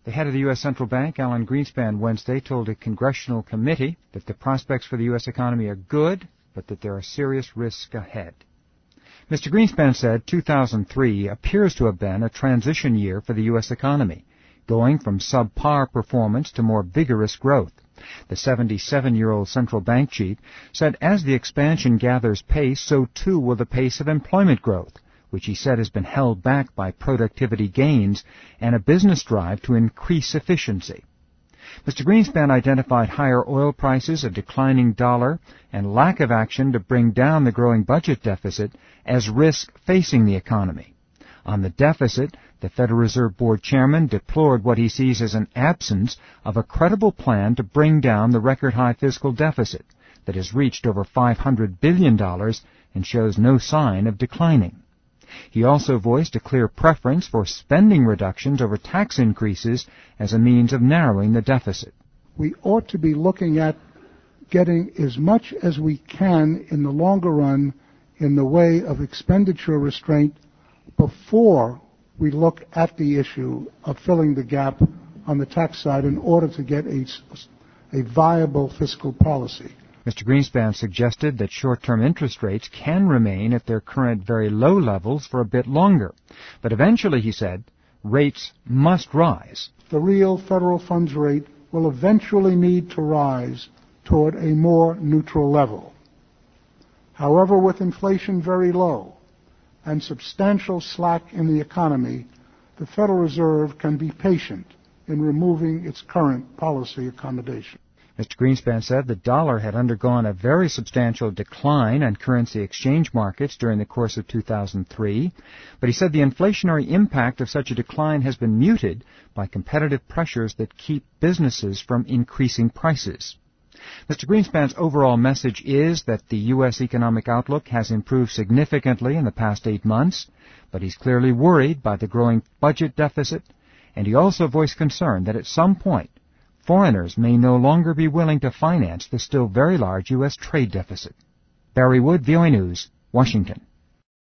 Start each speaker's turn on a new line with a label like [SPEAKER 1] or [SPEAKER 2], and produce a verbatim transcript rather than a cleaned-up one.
[SPEAKER 1] The head of the U S Central Bank, Alan Greenspan, Wednesday told a congressional committee that the prospects for the U S economy are good, but that there are serious risks ahead. Mister Greenspan said two thousand three appears to have been a transition year for the U S economy, going from subpar performance to more vigorous growth. The seventy-seven-year-old central bank chief said as the expansion gathers pace, so too will the pace of employment growth, which he said has been held back by productivity gains and a business drive to increase efficiency. Mister Greenspan identified higher oil prices, a declining dollar, and lack of action to bring down the growing budget deficit as risks facing the economy. On the deficit, the Federal Reserve Board chairman deplored what he sees as an absence of a credible plan to bring down the record-high fiscal deficit that has reached over five hundred billion dollars and shows no sign of declining. He also voiced a clear preference for spending reductions over tax increases as a means of narrowing the deficit.
[SPEAKER 2] We ought to be looking at getting as much as we can in the longer run in the way of expenditure restraint before we look at the issue of filling the gap on the tax side in order to get a, a viable fiscal policy.
[SPEAKER 1] Mister Greenspan suggested that short-term interest rates can remain at their current very low levels for a bit longer. But eventually, he said, rates must rise.
[SPEAKER 2] The real federal funds rate will eventually need to rise toward a more neutral level. However, with inflation very low and substantial slack in the economy, the Federal Reserve can be patient in removing its current policy accommodation.
[SPEAKER 1] Mister Greenspan said the dollar had undergone a very substantial decline on currency exchange markets during the course of two thousand three, but he said the inflationary impact of such a decline has been muted by competitive pressures that keep businesses from increasing prices. Mister Greenspan's overall message is that the U S economic outlook has improved significantly in the past eight months, but he's clearly worried by the growing budget deficit, and he also voiced concern that at some point foreigners may no longer be willing to finance the still very large U S trade deficit. Barry Wood, V O A News, Washington.